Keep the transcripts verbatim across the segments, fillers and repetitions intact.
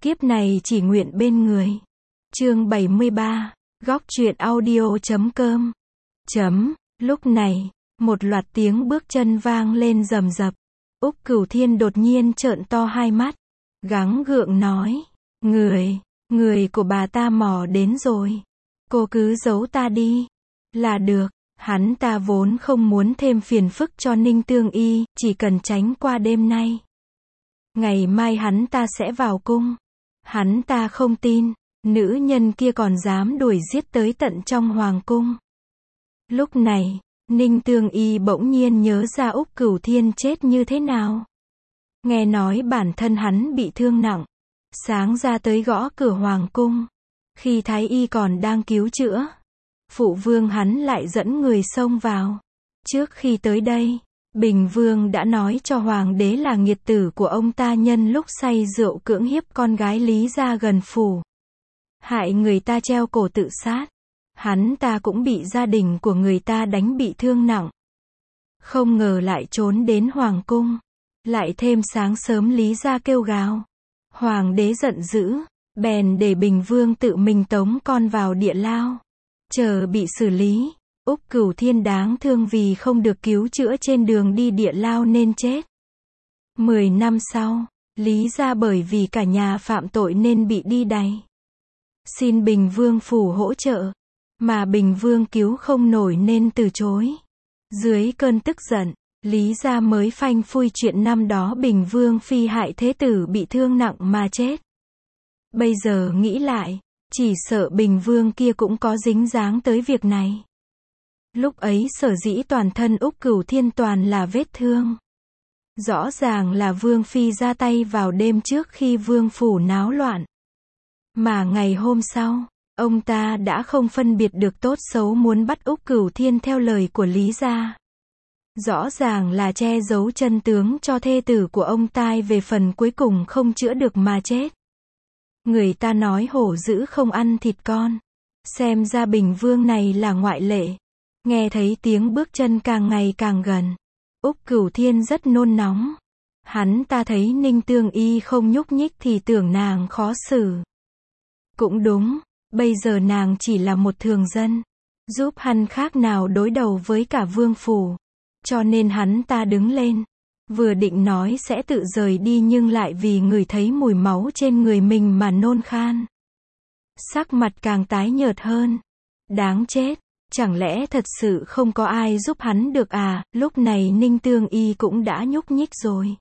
Kiếp này chỉ nguyện bên người. Chương bảy mươi ba, góc truyện audio chấm com. Chấm, lúc này, một loạt tiếng bước chân vang lên rầm rập. Úc Cửu Thiên đột nhiên trợn to hai mắt, gắng gượng nói, người, người của bà ta mò đến rồi. Cô cứ giấu ta đi, là được. Hắn ta vốn không muốn thêm phiền phức cho Ninh Tương Y, chỉ cần tránh qua đêm nay. Ngày mai hắn ta sẽ vào cung. Hắn ta không tin, nữ nhân kia còn dám đuổi giết tới tận trong hoàng cung. Lúc này, Ninh Tương Y bỗng nhiên nhớ ra Úc Cửu Thiên chết như thế nào. Nghe nói bản thân hắn bị thương nặng, sáng ra tới gõ cửa hoàng cung. Khi Thái Y còn đang cứu chữa, phụ vương hắn lại dẫn người xông vào. Trước khi tới đây, Bình Vương đã nói cho hoàng đế là nghiệt tử của ông ta nhân lúc say rượu cưỡng hiếp con gái Lý gia gần phủ, hại người ta treo cổ tự sát. Hắn ta cũng bị gia đình của người ta đánh bị thương nặng. Không ngờ lại trốn đến hoàng cung. Lại thêm sáng sớm Lý gia kêu gào. Hoàng đế giận dữ, bèn để Bình Vương tự mình tống con vào địa lao, chờ bị xử lý. Úc Cửu Thiên đáng thương vì không được cứu chữa trên đường đi địa lao nên chết. Mười năm sau, Lý gia bởi vì cả nhà phạm tội nên bị đi đày. Xin Bình Vương phủ hỗ trợ, mà Bình Vương cứu không nổi nên từ chối. Dưới cơn tức giận, Lý gia mới phanh phui chuyện năm đó Bình Vương phi hại thế tử bị thương nặng mà chết. Bây giờ nghĩ lại, chỉ sợ Bình Vương kia cũng có dính dáng tới việc này. Lúc ấy sở dĩ toàn thân Úc Cửu Thiên toàn là vết thương. Rõ ràng là Vương phi ra tay vào đêm trước khi vương phủ náo loạn. Mà ngày hôm sau, ông ta đã không phân biệt được tốt xấu muốn bắt Úc Cửu Thiên theo lời của Lý gia. Rõ ràng là che giấu chân tướng cho thê tử của ông ta về phần cuối cùng không chữa được mà chết. Người ta nói hổ dữ không ăn thịt con. Xem ra Bình Vương này là ngoại lệ. Nghe thấy tiếng bước chân càng ngày càng gần, Úc Cửu Thiên rất nôn nóng. Hắn ta thấy Ninh Tương Y không nhúc nhích thì tưởng nàng khó xử. Cũng đúng, bây giờ nàng chỉ là một thường dân, giúp hắn khác nào đối đầu với cả vương phủ. Cho nên hắn ta đứng lên, vừa định nói sẽ tự rời đi nhưng lại vì ngửi thấy mùi máu trên người mình mà nôn khan. Sắc mặt càng tái nhợt hơn. Đáng chết, chẳng lẽ thật sự không có ai giúp hắn được à? Lúc này Ninh Tương Y cũng đã nhúc nhích rồi.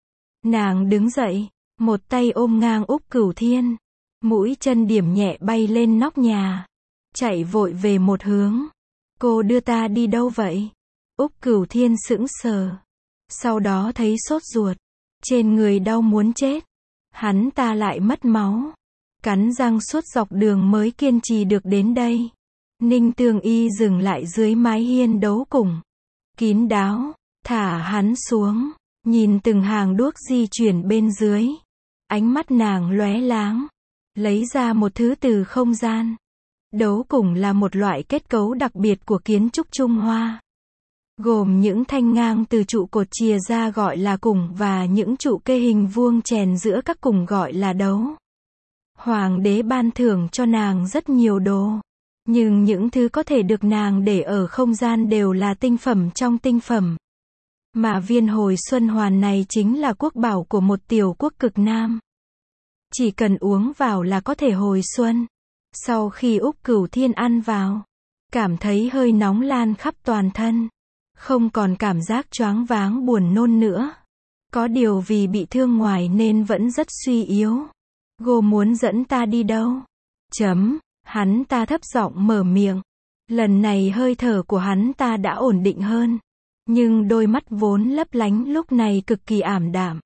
Nàng đứng dậy, một tay ôm ngang Úc Cửu Thiên, mũi chân điểm nhẹ bay lên nóc nhà, chạy vội về một hướng. Cô đưa ta đi đâu vậy? Úc Cửu Thiên sững sờ, sau đó thấy sốt ruột, trên người đau muốn chết. Hắn ta lại mất máu, cắn răng suốt dọc đường mới kiên trì được đến đây. Ninh Tương Y dừng lại dưới mái hiên đấu cùng, kín đáo, thả hắn xuống, nhìn từng hàng đuốc di chuyển bên dưới. Ánh mắt nàng lóe láng, lấy ra một thứ từ không gian. Đấu cùng là một loại kết cấu đặc biệt của kiến trúc Trung Hoa, gồm những thanh ngang từ trụ cột chìa ra gọi là cùng và những trụ kê hình vuông chèn giữa các cùng gọi là đấu. Hoàng đế ban thưởng cho nàng rất nhiều đồ, nhưng những thứ có thể được nàng để ở không gian đều là tinh phẩm trong tinh phẩm. Mà viên hồi xuân hoàn này chính là quốc bảo của một tiểu quốc cực Nam. Chỉ cần uống vào là có thể hồi xuân. Sau khi Úc Cửu Thiên ăn vào, cảm thấy hơi nóng lan khắp toàn thân, không còn cảm giác choáng váng buồn nôn nữa. Có điều vì bị thương ngoài nên vẫn rất suy yếu. Cô muốn dẫn ta đi đâu? Chấm, hắn ta thấp giọng mở miệng. Lần này hơi thở của hắn ta đã ổn định hơn, nhưng đôi mắt vốn lấp lánh lúc này cực kỳ ảm đạm.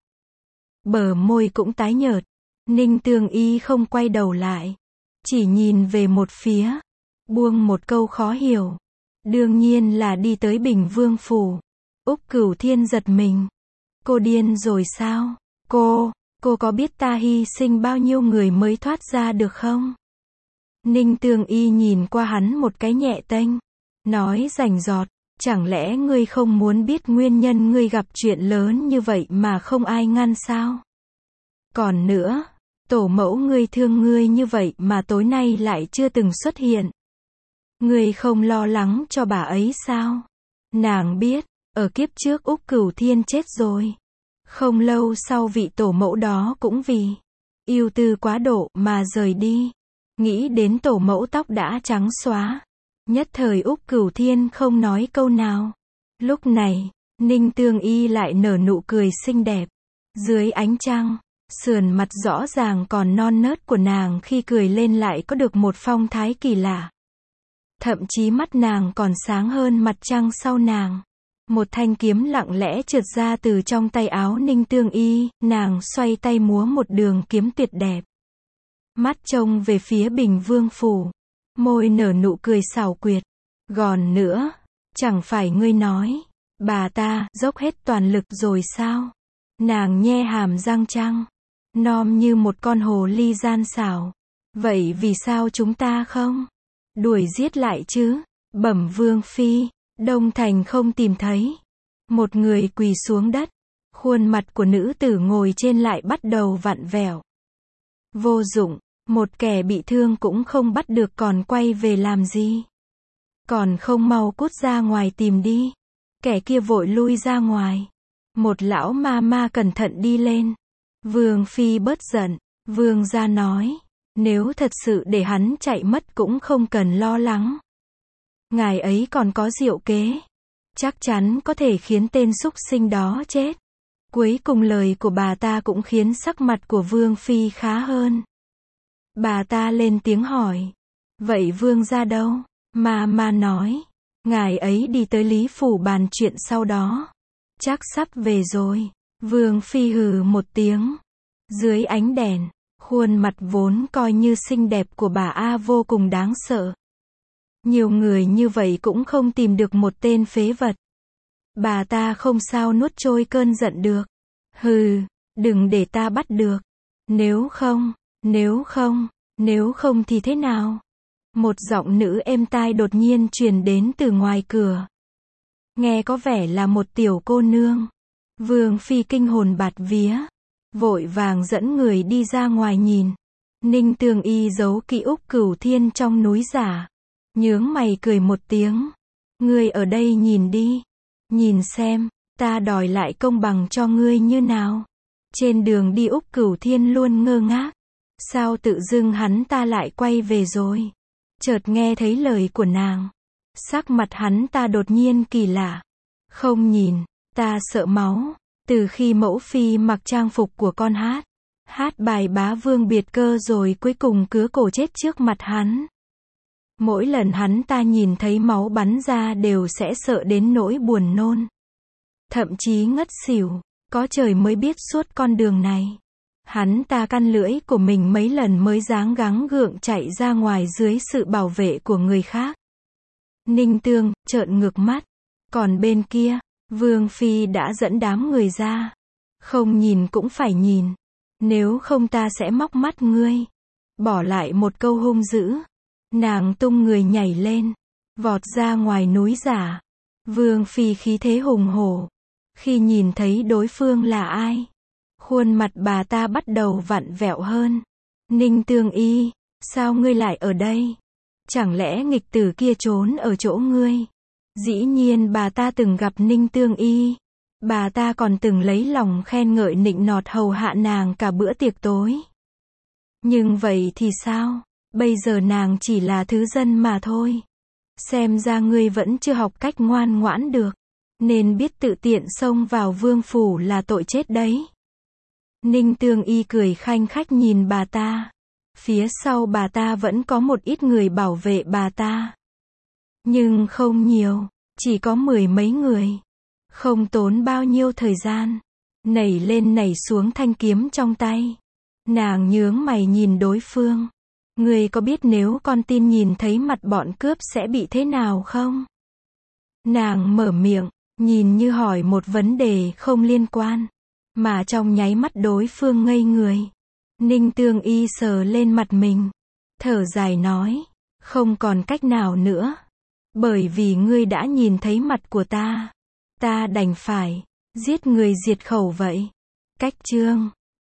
Bờ môi cũng tái nhợt. Ninh Tương Y không quay đầu lại, chỉ nhìn về một phía, buông một câu khó hiểu. Đương nhiên là đi tới Bình Vương phủ. Úc Cửu Thiên giật mình. Cô điên rồi sao? Cô, cô có biết ta hy sinh bao nhiêu người mới thoát ra được không? Ninh Tương Y nhìn qua hắn một cái nhẹ tênh, nói rành rọt, chẳng lẽ ngươi không muốn biết nguyên nhân ngươi gặp chuyện lớn như vậy mà không ai ngăn sao? Còn nữa, Tổ mẫu ngươi thương ngươi như vậy mà tối nay lại chưa từng xuất hiện. Ngươi không lo lắng cho bà ấy sao? Nàng biết, ở kiếp trước Úc Cửu Thiên chết rồi. Không lâu sau vị tổ mẫu đó cũng vì yêu tư quá độ mà rời đi. Nghĩ đến tổ mẫu tóc đã trắng xóa. Nhất thời Úc Cửu Thiên không nói câu nào. Lúc này, Ninh Tương Y lại nở nụ cười xinh đẹp. Dưới ánh trăng, sườn mặt rõ ràng còn non nớt của nàng khi cười lên lại có được một phong thái kỳ lạ. Thậm chí mắt nàng còn sáng hơn mặt trăng sau nàng. Một thanh kiếm lặng lẽ trượt ra từ trong tay áo Ninh Tương Y, nàng xoay tay múa một đường kiếm tuyệt đẹp. Mắt trông về phía Bình Vương phủ, môi nở nụ cười xảo quyệt. Gòn nữa, chẳng phải ngươi nói, bà ta dốc hết toàn lực rồi sao? Nàng nhe hàm răng trăng, nom như một con hồ ly gian xảo. Vậy vì sao chúng ta không đuổi giết lại chứ? Bẩm Vương phi, Đông Thành không tìm thấy. Một người quỳ xuống đất, khuôn mặt của nữ tử ngồi trên lại bắt đầu vặn vẹo. Vô dụng, một kẻ bị thương cũng không bắt được còn quay về làm gì? Còn không mau cút ra ngoài tìm đi. Kẻ kia vội lui ra ngoài. Một lão ma ma cẩn thận đi lên. Vương phi bớt giận, vương gia nói, nếu thật sự để hắn chạy mất cũng không cần lo lắng. Ngài ấy còn có diệu kế, chắc chắn có thể khiến tên súc sinh đó chết. Cuối cùng lời của bà ta cũng khiến sắc mặt của Vương phi khá hơn. Bà ta lên tiếng hỏi, vậy vương gia đâu? Ma ma nói, ngài ấy đi tới Lý phủ bàn chuyện sau đó. Chắc sắp về rồi. Vương phi hừ một tiếng. Dưới ánh đèn, khuôn mặt vốn coi như xinh đẹp của bà A vô cùng đáng sợ. Nhiều người như vậy cũng không tìm được một tên phế vật. Bà ta không sao nuốt trôi cơn giận được. Hừ, đừng để ta bắt được. Nếu không, nếu không, nếu không thì thế nào? Một giọng nữ êm tai đột nhiên truyền đến từ ngoài cửa. Nghe có vẻ là một tiểu cô nương. Vương phi kinh hồn bạt vía, vội vàng dẫn người đi ra ngoài nhìn. Ninh Tương Y giấu kỹ Úc Cửu Thiên trong núi giả. Nhướng mày cười một tiếng. Ngươi ở đây nhìn đi. Nhìn xem, ta đòi lại công bằng cho ngươi như nào. Trên đường đi Úc Cửu Thiên luôn ngơ ngác. Sao tự dưng hắn ta lại quay về rồi? Chợt nghe thấy lời của nàng. Sắc mặt hắn ta đột nhiên kỳ lạ. Không nhìn, ta sợ máu. Từ khi mẫu phi mặc trang phục của con hát, hát bài bá vương biệt cơ rồi cuối cùng cứa cổ chết trước mặt hắn. Mỗi lần hắn ta nhìn thấy máu bắn ra đều sẽ sợ đến nỗi buồn nôn. Thậm chí ngất xỉu, có trời mới biết suốt con đường này. Hắn ta căn lưỡi của mình mấy lần mới dáng gắng gượng chạy ra ngoài dưới sự bảo vệ của người khác. Ninh Tương trợn ngược mắt. Còn bên kia, Vương phi đã dẫn đám người ra. Không nhìn cũng phải nhìn. Nếu không ta sẽ móc mắt ngươi. Bỏ lại một câu hung dữ. Nàng tung người nhảy lên, vọt ra ngoài núi giả. Vương phi khí thế hùng hổ. Khi nhìn thấy đối phương là ai, khuôn mặt bà ta bắt đầu vặn vẹo hơn. Ninh Tương Y, sao ngươi lại ở đây? Chẳng lẽ nghịch tử kia trốn ở chỗ ngươi? Dĩ nhiên bà ta từng gặp Ninh Tương Y. Bà ta còn từng lấy lòng khen ngợi nịnh nọt hầu hạ nàng cả bữa tiệc tối. Nhưng vậy thì sao? Bây giờ nàng chỉ là thứ dân mà thôi. Xem ra ngươi vẫn chưa học cách ngoan ngoãn được. Nên biết tự tiện xông vào vương phủ là tội chết đấy. Ninh Tương Y cười khanh khách nhìn bà ta. Phía sau bà ta vẫn có một ít người bảo vệ bà ta. Nhưng không nhiều, chỉ có mười mấy người. Không tốn bao nhiêu thời gian. Nảy lên nảy xuống thanh kiếm trong tay. Nàng nhướng mày nhìn đối phương. Ngươi có biết nếu con tin nhìn thấy mặt bọn cướp sẽ bị thế nào không? Nàng mở miệng, nhìn như hỏi một vấn đề không liên quan. Mà trong nháy mắt đối phương ngây người. Ninh Tương Y sờ lên mặt mình. Thở dài nói. Không còn cách nào nữa. Bởi vì ngươi đã nhìn thấy mặt của ta. Ta đành phải giết người diệt khẩu vậy. Cách chương